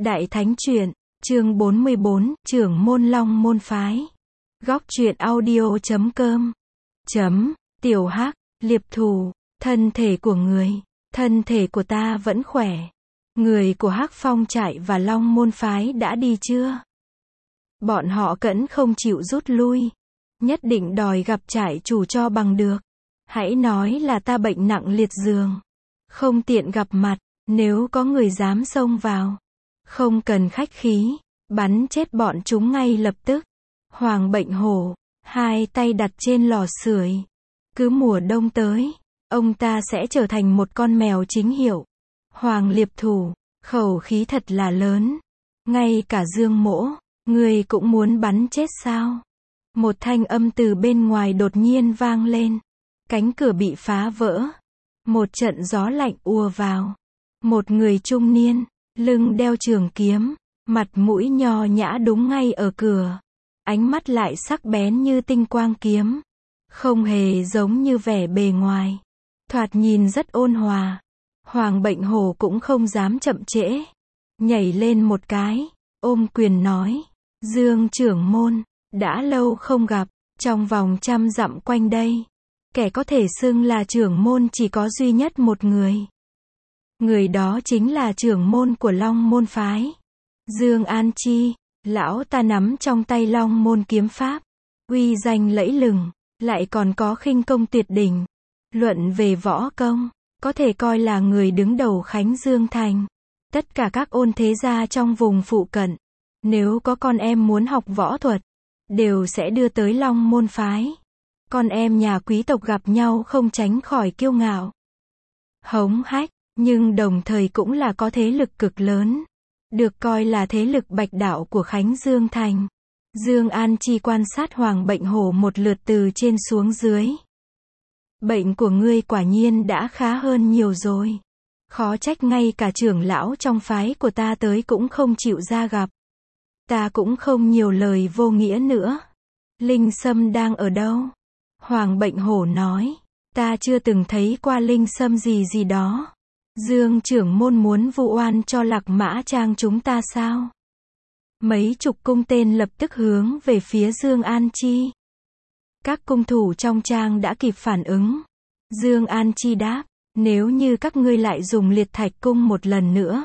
Đại Thánh Truyện, chương 44, Trưởng môn Long môn phái. Góc truyện audio.com. Tiểu Hắc, Liệp Thù, thân thể của người, thân thể của ta vẫn khỏe. Người của Hắc Phong trại và Long môn phái đã đi chưa? Bọn họ cẫn không chịu rút lui, nhất định đòi gặp trại chủ cho bằng được. Hãy nói là ta bệnh nặng liệt giường, không tiện gặp mặt, nếu có người dám xông vào, không cần khách khí, bắn chết bọn chúng ngay lập tức. Hoàng Bệnh Hổ, hai tay đặt trên lò sưởi. Cứ mùa đông tới, ông ta sẽ trở thành một con mèo chính hiệu. Hoàng Liệp Thù, khẩu khí thật là lớn. Ngay cả Dương Mỗ, người cũng muốn bắn chết sao? Một thanh âm từ bên ngoài đột nhiên vang lên. Cánh cửa bị phá vỡ. Một trận gió lạnh ùa vào. Một người trung niên, lưng đeo trường kiếm, mặt mũi nho nhã đúng ngay ở cửa. Ánh mắt lại sắc bén như tinh quang kiếm. Không hề giống như vẻ bề ngoài. Thoạt nhìn rất ôn hòa. Hoàng Bệnh Hổ cũng không dám chậm trễ. Nhảy lên một cái, ôm quyền nói. Dương trưởng môn, đã lâu không gặp, trong vòng 100 dặm quanh đây. Kẻ có thể xưng là trưởng môn chỉ có duy nhất một người. Người đó chính là trưởng môn của Long môn phái. Dương An Chi, lão ta nắm trong tay Long môn kiếm pháp. Uy danh lẫy lừng, lại còn có khinh công tuyệt đỉnh. Luận về võ công, có thể coi là người đứng đầu Khánh Dương Thành. Tất cả các ôn thế gia trong vùng phụ cận, nếu có con em muốn học võ thuật, đều sẽ đưa tới Long môn phái. Con em nhà quý tộc gặp nhau không tránh khỏi kiêu ngạo, hống hách, nhưng đồng thời cũng là có thế lực cực lớn. Được coi là thế lực bạch đạo của Khánh Dương Thành. Dương An Chi quan sát Hoàng Bệnh Hổ một lượt từ trên xuống dưới. Bệnh của ngươi quả nhiên đã khá hơn nhiều rồi. Khó trách ngay cả trưởng lão trong phái của ta tới cũng không chịu ra gặp. Ta cũng không nhiều lời vô nghĩa nữa. Linh Sâm đang ở đâu? Hoàng Bệnh Hổ nói. Ta chưa từng thấy qua Linh Sâm gì đó. Dương trưởng môn muốn vu oan cho Lạc Mã Trang chúng ta sao? Mấy chục cung tên lập tức hướng về phía Dương An Chi. Các cung thủ trong trang đã kịp phản ứng. Dương An Chi đáp, nếu như các ngươi lại dùng Liệt Thạch cung một lần nữa,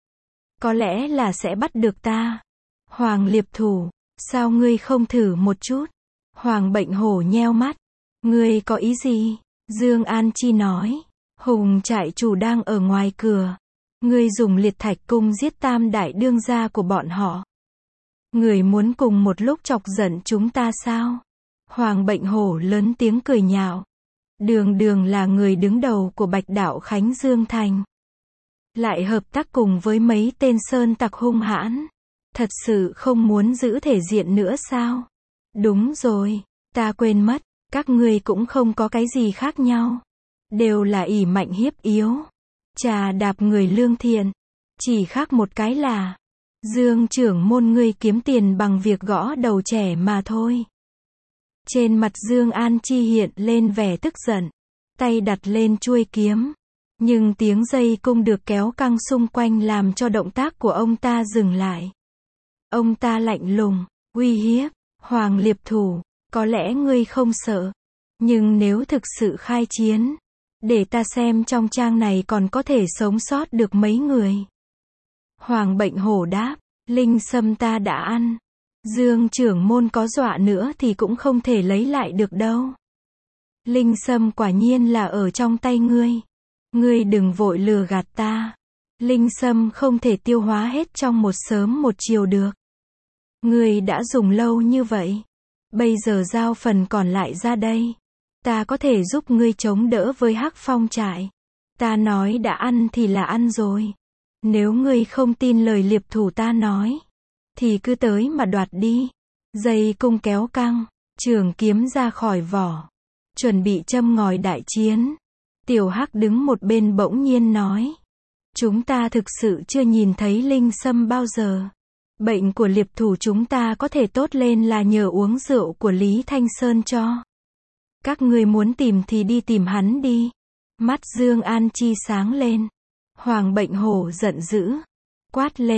có lẽ là sẽ bắt được ta. Hoàng Liệp Thù, sao ngươi không thử một chút? Hoàng Bệnh Hổ nheo mắt. Ngươi có ý gì? Dương An Chi nói. Hùng trại chủ đang ở ngoài cửa. Ngươi dùng Liệt Thạch cung giết tam đại đương gia của bọn họ. Ngươi muốn cùng một lúc chọc giận chúng ta sao? Hoàng Bệnh Hổ lớn tiếng cười nhạo. Đường là người đứng đầu của bạch đạo Khánh Dương Thành, lại hợp tác cùng với mấy tên sơn tặc hung hãn. Thật sự không muốn giữ thể diện nữa sao? Đúng rồi, ta quên mất, các ngươi cũng không có cái gì khác nhau. Đều là ỷ mạnh hiếp yếu, trà đạp người lương thiện. Chỉ khác một cái là, Dương trưởng môn ngươi kiếm tiền bằng việc gõ đầu trẻ mà thôi. Trên mặt Dương An Chi hiện lên vẻ tức giận, tay đặt lên chuôi kiếm. Nhưng tiếng dây cung được kéo căng xung quanh làm cho động tác của ông ta dừng lại. Ông ta lạnh lùng, uy hiếp, Hoàng Liệp Thù, có lẽ ngươi không sợ. Nhưng nếu thực sự khai chiến, để ta xem trong trang này còn có thể sống sót được mấy người. Hoàng Bệnh Hổ đáp, Linh Sâm ta đã ăn. Dương trưởng môn có dọa nữa thì cũng không thể lấy lại được đâu. Linh Sâm quả nhiên là ở trong tay ngươi. Ngươi đừng vội lừa gạt ta. Linh Sâm không thể tiêu hóa hết trong một sớm một chiều được. Ngươi đã dùng lâu như vậy. Bây giờ giao phần còn lại ra đây. Ta có thể giúp ngươi chống đỡ với Hắc Phong trại. Ta nói đã ăn thì là ăn rồi. Nếu ngươi không tin lời Liệp Thù ta nói, thì cứ tới mà đoạt đi. Dây cung kéo căng, trường kiếm ra khỏi vỏ, chuẩn bị châm ngòi đại chiến. Tiểu Hắc đứng một bên bỗng nhiên nói. Chúng ta thực sự chưa nhìn thấy Linh Sâm bao giờ. Bệnh của Liệp Thù chúng ta có thể tốt lên là nhờ uống rượu của Lý Thanh Sơn cho. Các ngươi muốn tìm thì đi tìm hắn đi. Mắt Dương An Chi sáng lên. Hoàng Bệnh Hổ giận dữ, quát lên.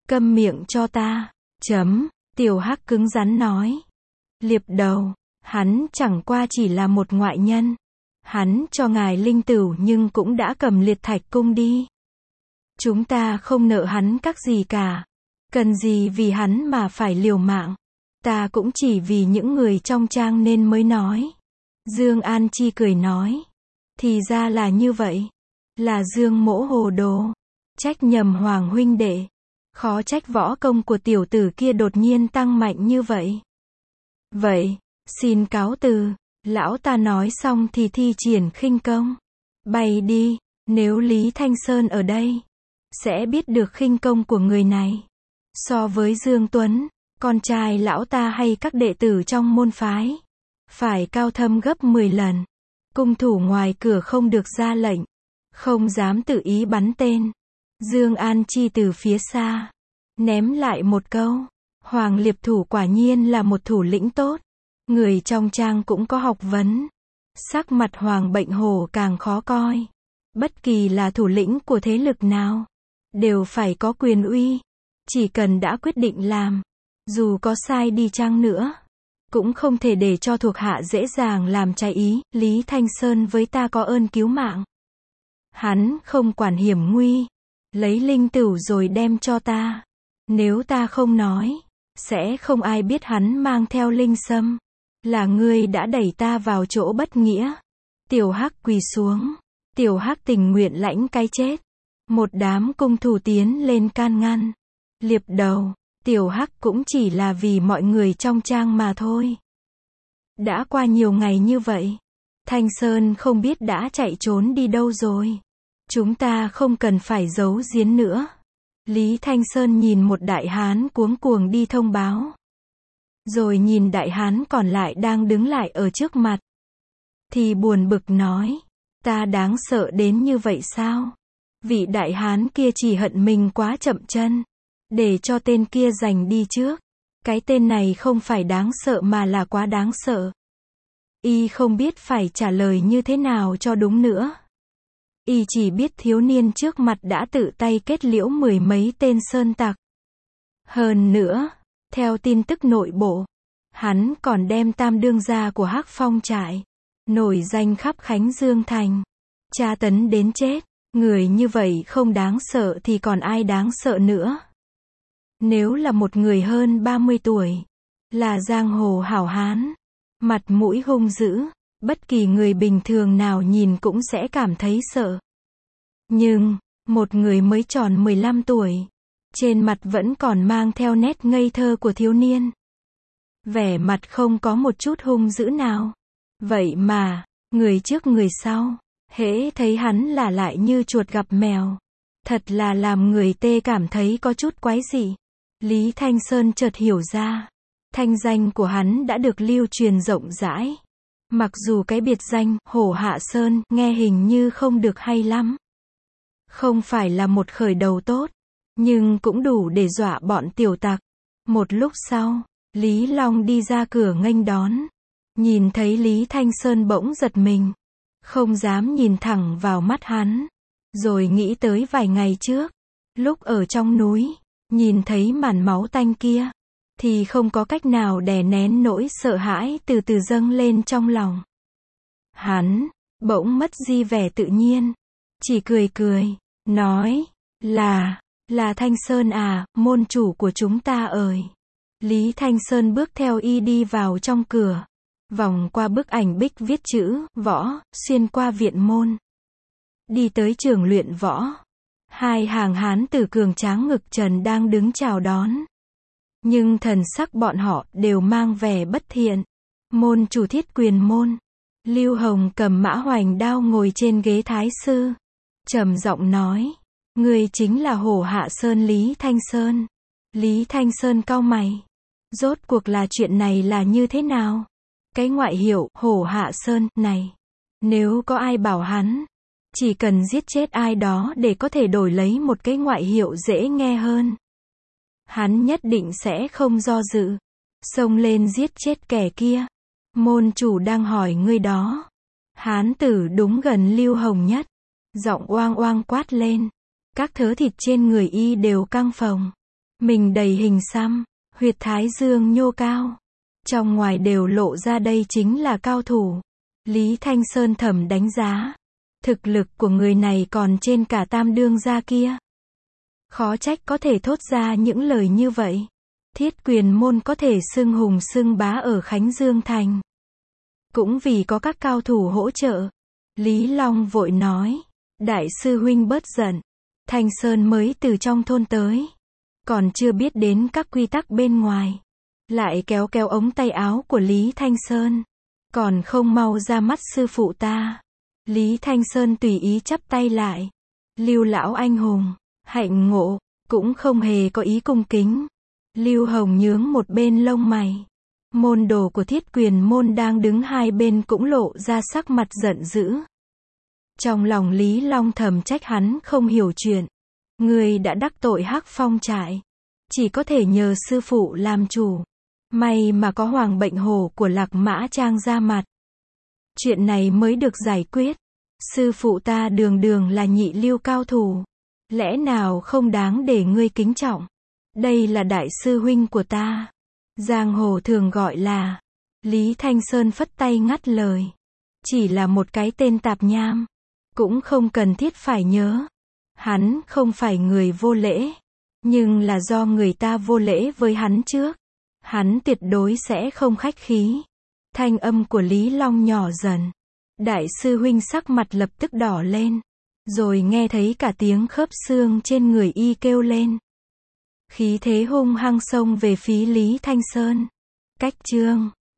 Câm miệng cho ta. Tiểu Hắc cứng rắn nói. Liệp đầu, hắn chẳng qua chỉ là một ngoại nhân. Hắn cho ngài linh tửu nhưng cũng đã cầm liệt thạch cung đi. Chúng ta không nợ hắn các gì cả. Cần gì vì hắn mà phải liều mạng. Ta cũng chỉ vì những người trong trang nên mới nói. Dương An Chi cười nói. Thì ra là như vậy. Là Dương mỗ hồ đồ. Trách nhầm Hoàng huynh đệ. Khó trách võ công của tiểu tử kia đột nhiên tăng mạnh như vậy. Vậy, xin cáo từ. Lão ta nói xong thì thi triển khinh công. Bay đi, nếu Lý Thanh Sơn ở đây, sẽ biết được khinh công của người này. So với Dương Tuấn, con trai lão ta hay các đệ tử trong môn phái, phải cao thâm gấp 10 lần. Cung thủ ngoài cửa không được ra lệnh, không dám tự ý bắn tên. Dương An Chi từ phía xa, ném lại một câu. Hoàng Liệp Thủ quả nhiên là một thủ lĩnh tốt. Người trong trang cũng có học vấn. Sắc mặt Hoàng Bệnh Hổ càng khó coi. Bất kỳ là thủ lĩnh của thế lực nào, đều phải có quyền uy. Chỉ cần đã quyết định làm, dù có sai đi chăng nữa, cũng không thể để cho thuộc hạ dễ dàng làm trái ý. Lý Thanh Sơn với ta có ơn cứu mạng. Hắn không quản hiểm nguy, lấy linh tửu rồi đem cho ta. Nếu ta không nói, sẽ không ai biết hắn mang theo linh sâm. Là ngươi đã đẩy ta vào chỗ bất nghĩa. Tiểu Hắc quỳ xuống. Tiểu Hắc tình nguyện lãnh cái chết. Một đám cung thủ tiến lên can ngăn. Liệp đầu, Tiểu Hắc cũng chỉ là vì mọi người trong trang mà thôi. Đã qua nhiều ngày như vậy, Thanh Sơn không biết đã chạy trốn đi đâu rồi. Chúng ta không cần phải giấu giếm nữa. Lý Thanh Sơn nhìn một đại hán cuống cuồng đi thông báo. Rồi nhìn đại hán còn lại đang đứng lại ở trước mặt. Thì buồn bực nói. Ta đáng sợ đến như vậy sao? Vị đại hán kia chỉ hận mình quá chậm chân. Để cho tên kia giành đi trước. Cái tên này không phải đáng sợ mà là quá đáng sợ. Y không biết phải trả lời như thế nào cho đúng nữa. Y chỉ biết thiếu niên trước mặt đã tự tay kết liễu 10 mấy tên sơn tặc. Hơn nữa, theo tin tức nội bộ, hắn còn đem tam đương gia của Hắc Phong trại, nổi danh khắp Khánh Dương Thành, tra tấn đến chết. Người như vậy không đáng sợ thì còn ai đáng sợ nữa. Nếu là một người hơn 30 tuổi, là giang hồ hảo hán, mặt mũi hung dữ, bất kỳ người bình thường nào nhìn cũng sẽ cảm thấy sợ. Nhưng, một người mới tròn 15 tuổi, trên mặt vẫn còn mang theo nét ngây thơ của thiếu niên. Vẻ mặt không có một chút hung dữ nào. Vậy mà, người trước người sau, hễ thấy hắn là lại như chuột gặp mèo. Thật là làm người tê cảm thấy có chút quái dị. Lý Thanh Sơn chợt hiểu ra, thanh danh của hắn đã được lưu truyền rộng rãi. Mặc dù cái biệt danh, Hổ Hạ Sơn, nghe hình như không được hay lắm. Không phải là một khởi đầu tốt, nhưng cũng đủ để dọa bọn tiểu tặc. Một lúc sau, Lý Long đi ra cửa nghênh đón. Nhìn thấy Lý Thanh Sơn bỗng giật mình. Không dám nhìn thẳng vào mắt hắn. Rồi nghĩ tới vài ngày trước, lúc ở trong núi, nhìn thấy màn máu tanh kia, thì không có cách nào đè nén nỗi sợ hãi từ từ dâng lên trong lòng. Hắn, bỗng mất đi vẻ tự nhiên. Chỉ cười cười, nói, là Thanh Sơn à, môn chủ của chúng ta ơi. Lý Thanh Sơn bước theo y đi vào trong cửa. Vòng qua bức ảnh bích viết chữ, võ, xuyên qua viện môn. Đi tới trường luyện võ. Hai hàng hán tử cường tráng ngực trần đang đứng chào đón. Nhưng thần sắc bọn họ đều mang vẻ bất thiện. Môn chủ Thiết Quyền môn. Lưu Hồng cầm mã hoành đao ngồi trên ghế thái sư. Trầm giọng nói. Người chính là Hổ Hạ Sơn Lý Thanh Sơn. Lý Thanh Sơn cau mày. Rốt cuộc là chuyện này là như thế nào? Cái ngoại hiệu, Hổ Hạ Sơn, này. Nếu có ai bảo hắn, chỉ cần giết chết ai đó để có thể đổi lấy một cái ngoại hiệu dễ nghe hơn, hắn nhất định sẽ không do dự. Xông lên giết chết kẻ kia. Môn chủ đang hỏi ngươi đó. Hán tử đúng gần Lưu Hồng nhất. Giọng oang oang quát lên. Các thớ thịt trên người y đều căng phồng. Mình đầy hình xăm, huyệt thái dương nhô cao. Trong ngoài đều lộ ra đây chính là cao thủ. Lý Thanh Sơn thầm đánh giá. Thực lực của người này còn trên cả Tam Đương gia kia. Khó trách có thể thốt ra những lời như vậy. Thiết Quyền môn có thể xưng hùng xưng bá ở Khánh Dương thành. Cũng vì có các cao thủ hỗ trợ. Lý Long vội nói. Đại sư huynh bớt giận. Thanh Sơn mới từ trong thôn tới. Còn chưa biết đến các quy tắc bên ngoài. Lại kéo kéo ống tay áo của Lý Thanh Sơn. Còn không mau ra mắt sư phụ ta. Lý Thanh Sơn tùy ý chắp tay lại. Lưu lão anh hùng, hạnh ngộ, cũng không hề có ý cung kính. Lưu Hồng nhướng một bên lông mày. Môn đồ của Thiết Quyền môn đang đứng hai bên cũng lộ ra sắc mặt giận dữ. Trong lòng Lý Long thầm trách hắn không hiểu chuyện. Người đã đắc tội Hắc Phong trại. Chỉ có thể nhờ sư phụ làm chủ. May mà có Hoàng Bệnh Hổ của Lạc Mã Trang ra mặt. Chuyện này mới được giải quyết. Sư phụ ta đường đường là nhị lưu cao thủ. Lẽ nào không đáng để ngươi kính trọng. Đây là đại sư huynh của ta. Giang hồ thường gọi là. Lý Thanh Sơn phất tay ngắt lời. Chỉ là một cái tên tạp nham. Cũng không cần thiết phải nhớ. Hắn không phải người vô lễ. Nhưng là do người ta vô lễ với hắn trước. Hắn tuyệt đối sẽ không khách khí. Thanh âm của Lý Long nhỏ dần. Đại sư huynh sắc mặt lập tức đỏ lên. Rồi nghe thấy cả tiếng khớp xương trên người y kêu lên. Khí thế hung hăng xông về phía Lý Thanh Sơn. Cách chương